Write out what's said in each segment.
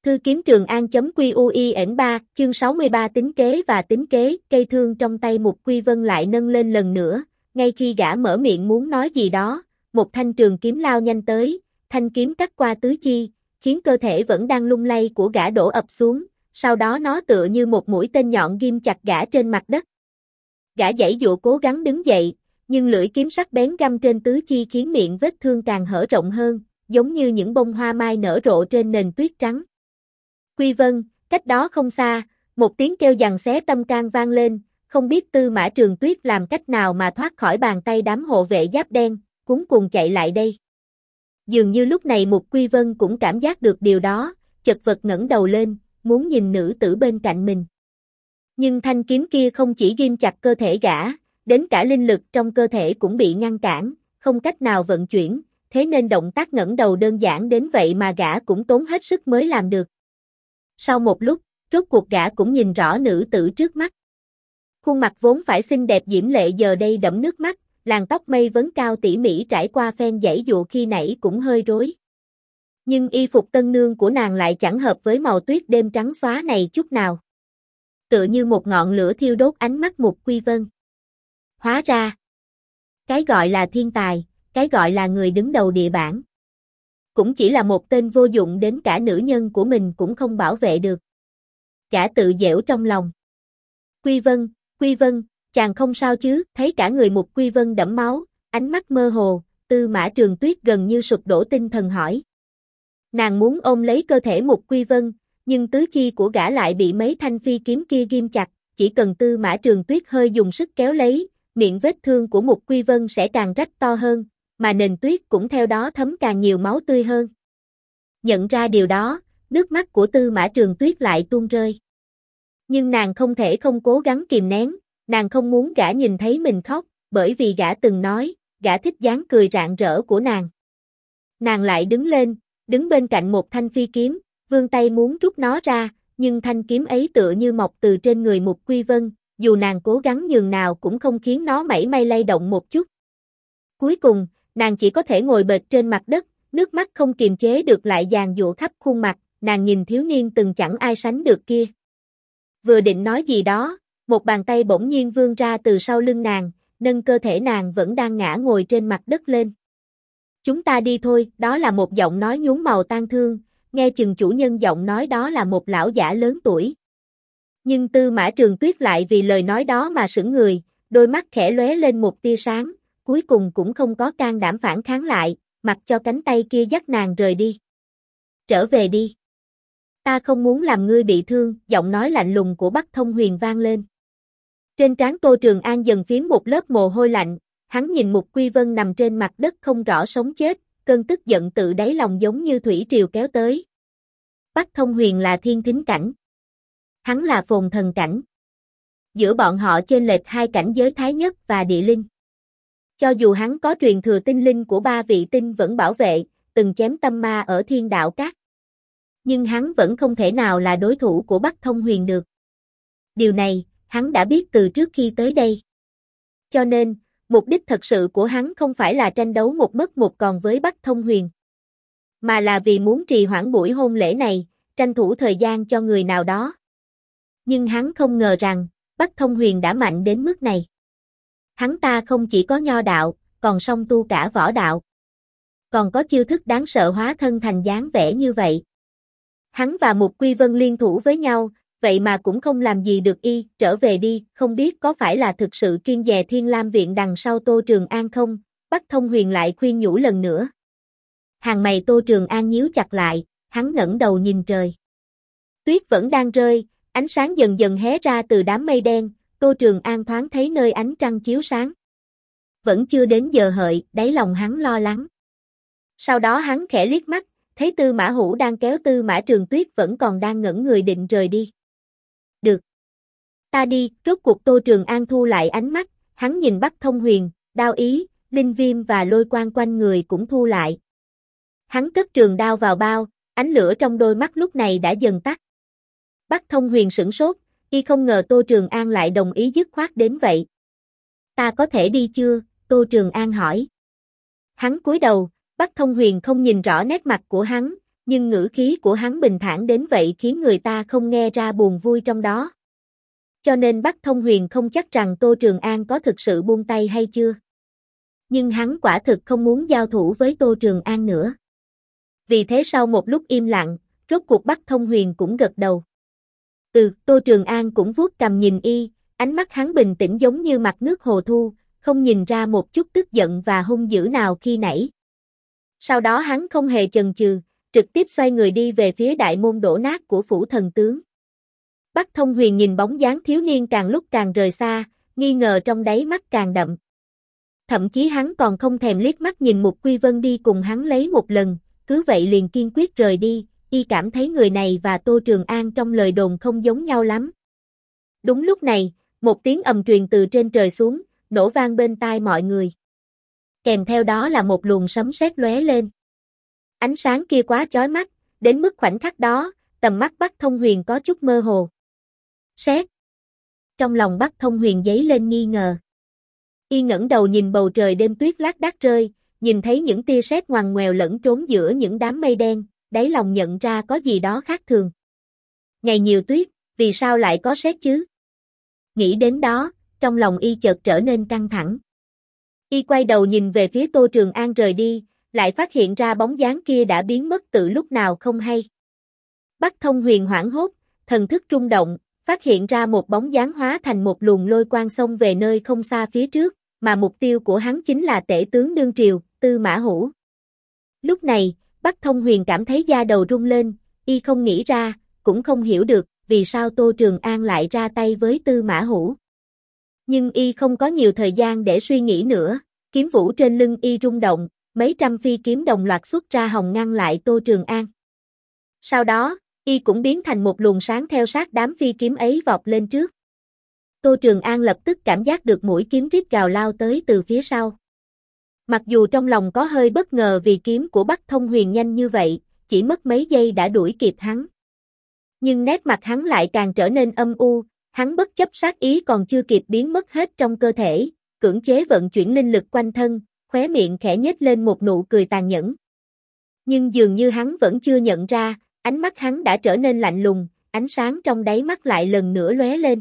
Thư kiếm Trường An.QUIN3, chương 63 tính kế và tính kế, cây thương trong tay Mục Quy Vân lại nâng lên lần nữa, ngay khi gã mở miệng muốn nói gì đó, một thanh trường kiếm lao nhanh tới, thanh kiếm cắt qua tứ chi, khiến cơ thể vẫn đang lung lay của gã đổ ập xuống, sau đó nó tựa như một mũi tên nhọn ghim chặt gã trên mặt đất. Gã giãy giụa cố gắng đứng dậy, nhưng lưỡi kiếm sắc bén găm trên tứ chi khiến miệng vết thương càng hở rộng hơn, giống như những bông hoa mai nở rộ trên nền tuyết trắng. Quy Vân, cách đó không xa, một tiếng kêu giằng xé tâm can vang lên, không biết Tư Mã Trường Tuyết làm cách nào mà thoát khỏi bàn tay đám hộ vệ giáp đen, cuống cuồng chạy lại đây. Dường như lúc này Mục Quy Vân cũng cảm giác được điều đó, chật vật ngẩng đầu lên, muốn nhìn nữ tử bên cạnh mình. Nhưng thanh kiếm kia không chỉ ghim chặt cơ thể gã, đến cả linh lực trong cơ thể cũng bị ngăn cản, không cách nào vận chuyển, thế nên động tác ngẩng đầu đơn giản đến vậy mà gã cũng tốn hết sức mới làm được. Sau một lúc, rốt cuộc gã cũng nhìn rõ nữ tử trước mắt. Khuôn mặt vốn phải xinh đẹp diễm lệ giờ đây đẫm nước mắt, làn tóc mây vấn cao tỉ mỉ trải qua phen giãy dụa khi nãy cũng hơi rối. Nhưng y phục tân nương của nàng lại chẳng hợp với màu tuyết đêm trắng xóa này chút nào. Tựa như một ngọn lửa thiêu đốt ánh mắt Mục Quy Vân. Hóa ra, cái gọi là thiên tài, cái gọi là người đứng đầu địa bảng, cũng chỉ là một tên vô dụng đến cả nữ nhân của mình cũng không bảo vệ được. Gã tự giễu trong lòng. Quy Vân, chàng không sao chứ? Thấy cả người Mục Quy Vân đẫm máu, ánh mắt mơ hồ, Tư Mã Trường Tuyết gần như sụp đổ tinh thần hỏi. Nàng muốn ôm lấy cơ thể Mục Quy Vân, nhưng tứ chi của gã lại bị mấy thanh phi kiếm kia ghim chặt, chỉ cần Tư Mã Trường Tuyết hơi dùng sức kéo lấy, miệng vết thương của Mục Quy Vân sẽ càng rách to hơn, mà nền tuyết cũng theo đó thấm càng nhiều máu tươi hơn. Nhận ra điều đó, nước mắt của Tư Mã Trường Tuyết lại tuôn rơi. Nhưng nàng không thể không cố gắng kìm nén, nàng không muốn gã nhìn thấy mình khóc, bởi vì gã từng nói, gã thích dáng cười rạng rỡ của nàng. Nàng lại đứng lên, đứng bên cạnh một thanh phi kiếm, vươn tay muốn rút nó ra, nhưng thanh kiếm ấy tựa như mọc từ trên người Mục Quy Vân, dù nàng cố gắng nhường nào cũng không khiến nó mảy may lay động một chút. Cuối cùng, nàng chỉ có thể ngồi bệt trên mặt đất, nước mắt không kiềm chế được lại giàn giụa khắp khuôn mặt, nàng nhìn thiếu niên từng chẳng ai sánh được kia. Vừa định nói gì đó, một bàn tay bỗng nhiên vươn ra từ sau lưng nàng, nâng cơ thể nàng vẫn đang ngã ngồi trên mặt đất lên. Chúng ta đi thôi, đó là một giọng nói nhuốm màu tang thương, nghe chừng chủ nhân giọng nói đó là một lão giả lớn tuổi. Nhưng Tư Mã Trường Tuyết lại vì lời nói đó mà sững người, đôi mắt khẽ lóe lên một tia sáng, cuối cùng cũng không có can đảm phản kháng lại, mặc cho cánh tay kia dắt nàng rời đi. Trở về đi. Ta không muốn làm ngươi bị thương, giọng nói lạnh lùng của Bắc Thông Huyền vang lên. Trên trán Tô Trường An dần phiếm một lớp mồ hôi lạnh, hắn nhìn Mục Quy Vân nằm trên mặt đất không rõ sống chết, cơn tức giận tự đáy lòng giống như thủy triều kéo tới. Bắc Thông Huyền là thiên thính cảnh. Hắn là phồn thần cảnh. Giữa bọn họ chênh lệch hai cảnh giới thái nhất và địa linh. Cho dù hắn có truyền thừa tinh linh của ba vị tinh vẫn bảo vệ, từng chém tâm ma ở Thiên Đạo Các. Nhưng hắn vẫn không thể nào là đối thủ của Bắc Thông Huyền được. Điều này, hắn đã biết từ trước khi tới đây. Cho nên, mục đích thật sự của hắn không phải là tranh đấu một mất một còn với Bắc Thông Huyền, mà là vì muốn trì hoãn buổi hôn lễ này, tranh thủ thời gian cho người nào đó. Nhưng hắn không ngờ rằng, Bắc Thông Huyền đã mạnh đến mức này. Hắn ta không chỉ có nho đạo, còn song tu cả võ đạo. Còn có chiêu thức đáng sợ hóa thân thành dáng vẻ như vậy. Hắn và Mục Quy Vân liên thủ với nhau, vậy mà cũng không làm gì được y, trở về đi, không biết có phải là thực sự kiêng dè Thiên Lam Viện đằng sau Tô Trường An không? Bắc Thông Huyền lại khuyên nhủ lần nữa. Hàng mày Tô Trường An nhíu chặt lại, hắn ngẩng đầu nhìn trời. Tuyết vẫn đang rơi, ánh sáng dần dần hé ra từ đám mây đen, Tô Trường An thoáng thấy nơi ánh trăng chiếu sáng. Vẫn chưa đến giờ hợi, đáy lòng hắn lo lắng. Sau đó hắn khẽ liếc mắt, thấy Tư Mã Hữu đang kéo Tư Mã Trường Tuyết vẫn còn đang ngẩn người định rời đi. Được. Ta đi, rốt cuộc Tô Trường An thu lại ánh mắt, hắn nhìn Bắc Thông Huyền, đao ý, linh viêm và lôi quang quanh người cũng thu lại. Hắn cất trường đao vào bao, ánh lửa trong đôi mắt lúc này đã dần tắt. Bắc Thông Huyền sửng sốt, y không ngờ Tô Trường An lại đồng ý dứt khoát đến vậy. Ta có thể đi chưa? Tô Trường An hỏi. Hắn cúi đầu, Bắc Thông Huyền không nhìn rõ nét mặt của hắn, nhưng ngữ khí của hắn bình thản đến vậy khiến người ta không nghe ra buồn vui trong đó. Cho nên Bắc Thông Huyền không chắc rằng Tô Trường An có thực sự buông tay hay chưa. Nhưng hắn quả thực không muốn giao thủ với Tô Trường An nữa. Vì thế sau một lúc im lặng, rốt cuộc Bắc Thông Huyền cũng gật đầu. Tô Trường An cũng vuốt cằm nhìn y, ánh mắt hắn bình tĩnh giống như mặt nước hồ thu, không nhìn ra một chút tức giận và hung dữ nào khi nãy. Sau đó hắn không hề chần chừ, trực tiếp xoay người đi về phía đại môn đổ nát của phủ thần tướng. Bắc Thông Huyền nhìn bóng dáng thiếu niên càng lúc càng rời xa, nghi ngờ trong đáy mắt càng đậm. Thậm chí hắn còn không thèm liếc mắt nhìn Mục Quy Vân đi cùng hắn lấy một lần, cứ vậy liền kiên quyết rời đi, y cảm thấy người này và Tô Trường An trong lời đồn không giống nhau lắm. Đúng lúc này, một tiếng ầm truyền từ trên trời xuống, nổ vang bên tai mọi người. Kèm theo đó là một luồng sấm sét lóe lên. Ánh sáng kia quá chói mắt, đến mức khoảnh khắc đó, tầm mắt Bắc Thông Huyền có chút mơ hồ. Sét. Trong lòng Bắc Thông Huyền dấy lên nghi ngờ. Y ngẩng đầu nhìn bầu trời đêm tuyết lác đác rơi, nhìn thấy những tia sét ngoằn ngoèo lẫn trốn giữa những đám mây đen, đáy lòng nhận ra có gì đó khác thường. Ngày nhiều tuyết, vì sao lại có sét chứ? Nghĩ đến đó, trong lòng y chợt trở nên căng thẳng. Y quay đầu nhìn về phía Tô Trường An rời đi, lại phát hiện ra bóng dáng kia đã biến mất từ lúc nào không hay. Bắc Thông Huyền hoảng hốt, thần thức rung động, phát hiện ra một bóng dáng hóa thành một luồng lôi quang xông về nơi không xa phía trước, mà mục tiêu của hắn chính là tể tướng đương triều, Tư Mã Hủ. Lúc này, Bắc Thông Huyền cảm thấy da đầu rung lên, y không nghĩ ra, cũng không hiểu được, vì sao Tô Trường An lại ra tay với Tư Mã Hủ. Nhưng y không có nhiều thời gian để suy nghĩ nữa, kiếm vũ trên lưng y rung động, mấy trăm phi kiếm đồng loạt xuất ra hòng ngăn lại Tô Trường An. Sau đó, y cũng biến thành một luồng sáng theo sát đám phi kiếm ấy vọt lên trước. Tô Trường An lập tức cảm giác được mũi kiếm rít gào lao tới từ phía sau. Mặc dù trong lòng có hơi bất ngờ vì kiếm của Bắc Thông Huyền nhanh như vậy, chỉ mất mấy giây đã đuổi kịp hắn. Nhưng nét mặt hắn lại càng trở nên âm u, hắn bất chấp sát ý còn chưa kịp biến mất hết trong cơ thể, cưỡng chế vận chuyển linh lực quanh thân, khóe miệng khẽ nhếch lên một nụ cười tàn nhẫn. Nhưng dường như hắn vẫn chưa nhận ra, ánh mắt hắn đã trở nên lạnh lùng, ánh sáng trong đáy mắt lại lần nữa lóe lên.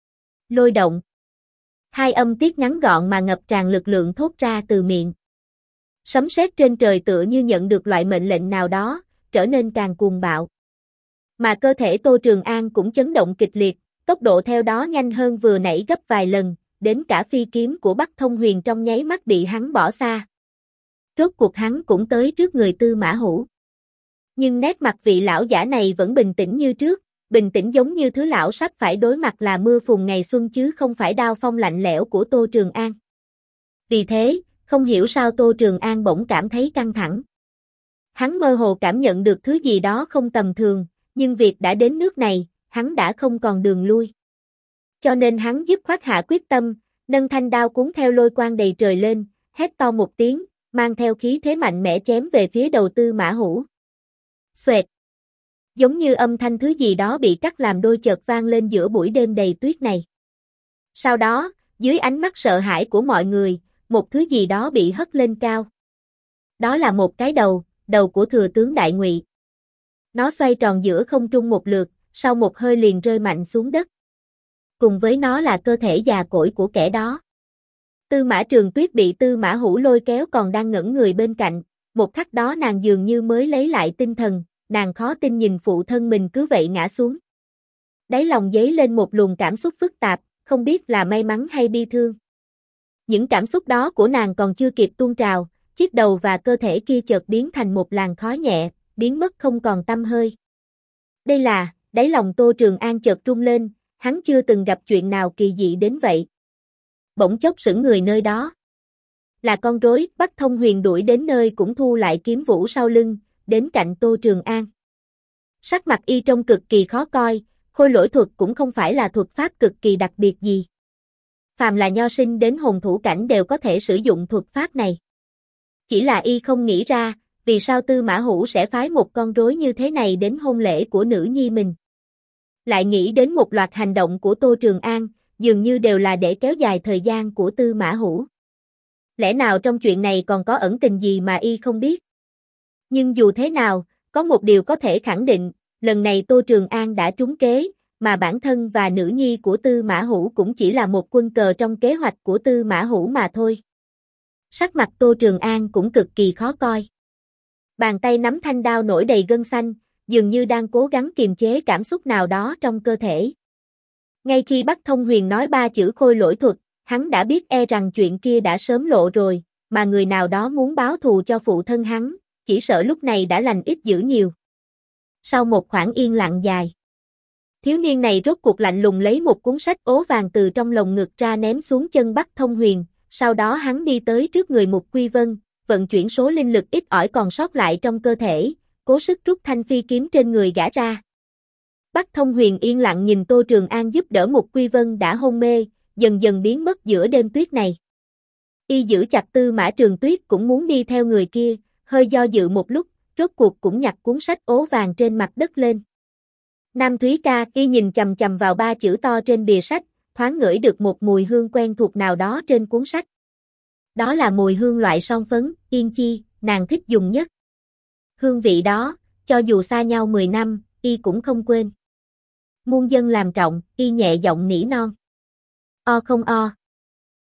Lôi động. Hai âm tiết ngắn gọn mà ngập tràn lực lượng thốt ra từ miệng. Sấm sét trên trời tựa như nhận được loại mệnh lệnh nào đó, trở nên càng cuồng bạo. Mà cơ thể Tô Trường An cũng chấn động kịch liệt, tốc độ theo đó nhanh hơn vừa nãy gấp vài lần, đến cả phi kiếm của Bắc Thông Huyền trong nháy mắt bị hắn bỏ xa. Rốt cuộc hắn cũng tới trước người Tư Mã Hủ. Nhưng nét mặt vị lão giả này vẫn bình tĩnh như trước, bình tĩnh giống như thứ lão sắp phải đối mặt là mưa phùn ngày xuân chứ không phải đao phong lạnh lẽo của Tô Trường An. Vì thế, không hiểu sao Tô Trường An bỗng cảm thấy căng thẳng. Hắn mơ hồ cảm nhận được thứ gì đó không tầm thường, nhưng việc đã đến nước này, hắn đã không còn đường lui. Cho nên hắn dứt khoát hạ quyết tâm, nâng thanh đao cuốn theo lôi quang đầy trời lên, hét to một tiếng, mang theo khí thế mạnh mẽ chém về phía đầu Tư Mã Hủ. Xoẹt. Giống như âm thanh thứ gì đó bị cắt làm đôi chợt vang lên giữa buổi đêm đầy tuyết này. Sau đó, dưới ánh mắt sợ hãi của mọi người, một thứ gì đó bị hất lên cao. Đó là một cái đầu của thừa tướng Đại Ngụy. Nó xoay tròn giữa không trung một lượt, sau một hơi liền rơi mạnh xuống đất. Cùng với nó là cơ thể già cỗi của kẻ đó. Tư Mã Trường Tuyết bị Tư Mã Hủ lôi kéo còn đang ngẩn người bên cạnh, một khắc đó nàng dường như mới lấy lại tinh thần, nàng khó tin nhìn phụ thân mình cứ vậy ngã xuống. Đáy lòng dấy lên một luồng cảm xúc phức tạp, không biết là may mắn hay bi thương. Những cảm xúc đó của nàng còn chưa kịp tuôn trào, chiếc đầu và cơ thể kia chợt biến thành một làn khói nhẹ, biến mất không còn tăm hơi. Đây là, đáy lòng Tô Trường An chợt rung lên, hắn chưa từng gặp chuyện nào kỳ dị đến vậy. Bỗng chốc sững người nơi đó. Là con rối, Bắc Thông Huyền đuổi đến nơi cũng thu lại kiếm vũ sau lưng, đến cạnh Tô Trường An. Sắc mặt y trông cực kỳ khó coi, khôi lỗi thuật cũng không phải là thuật pháp cực kỳ đặc biệt gì. Phàm là nho sinh đến hồn thủ cảnh đều có thể sử dụng thuật pháp này. Chỉ là y không nghĩ ra, vì sao Tư Mã Hủ sẽ phái một con rối như thế này đến hôn lễ của nữ nhi mình. Lại nghĩ đến một loạt hành động của Tô Trường An, dường như đều là để kéo dài thời gian của Tư Mã Hủ. Lẽ nào trong chuyện này còn có ẩn tình gì mà y không biết? Nhưng dù thế nào, có một điều có thể khẳng định, lần này Tô Trường An đã trúng kế, mà bản thân và nữ nhi của Tư Mã Hữu cũng chỉ là một quân cờ trong kế hoạch của Tư Mã Hữu mà thôi. Sắc mặt Tô Trường An cũng cực kỳ khó coi. Bàn tay nắm thanh đao nổi đầy gân xanh, dường như đang cố gắng kiềm chế cảm xúc nào đó trong cơ thể. Ngay khi Bắc Thông Huyền nói 3 chữ khôi lỗi thuật, hắn đã biết rằng chuyện kia đã sớm lộ rồi, mà người nào đó muốn báo thù cho phụ thân hắn, chỉ sợ lúc này đã lành ít dữ nhiều. Sau một khoảng yên lặng dài, thiếu niên này rốt cuộc lạnh lùng lấy một cuốn sách ố vàng từ trong lồng ngực ra ném xuống chân Bắc Thông Huyền, sau đó hắn đi tới trước người Mục Quy Vân, vận chuyển số linh lực ít ỏi còn sót lại trong cơ thể, cố sức rút thanh phi kiếm trên người gã ra. Bắc Thông Huyền yên lặng nhìn Tô Trường An giúp đỡ Mục Quy Vân đã hôn mê, dần dần biến mất giữa đêm tuyết này. Y giữ chặt Tư Mã Trường Tuyết cũng muốn đi theo người kia, hơi do dự một lúc, rốt cuộc cũng nhặt cuốn sách ố vàng trên mặt đất lên. Nam Thúy Ca, y nhìn chằm chằm vào 3 chữ to trên bìa sách, thoáng ngửi được một mùi hương quen thuộc nào đó trên cuốn sách. Đó là mùi hương loại son phấn, yên chi, nàng thích dùng nhất. Hương vị đó, cho dù xa nhau 10 năm, y cũng không quên. Muôn dân làm trọng, y nhẹ giọng nỉ non. O không o.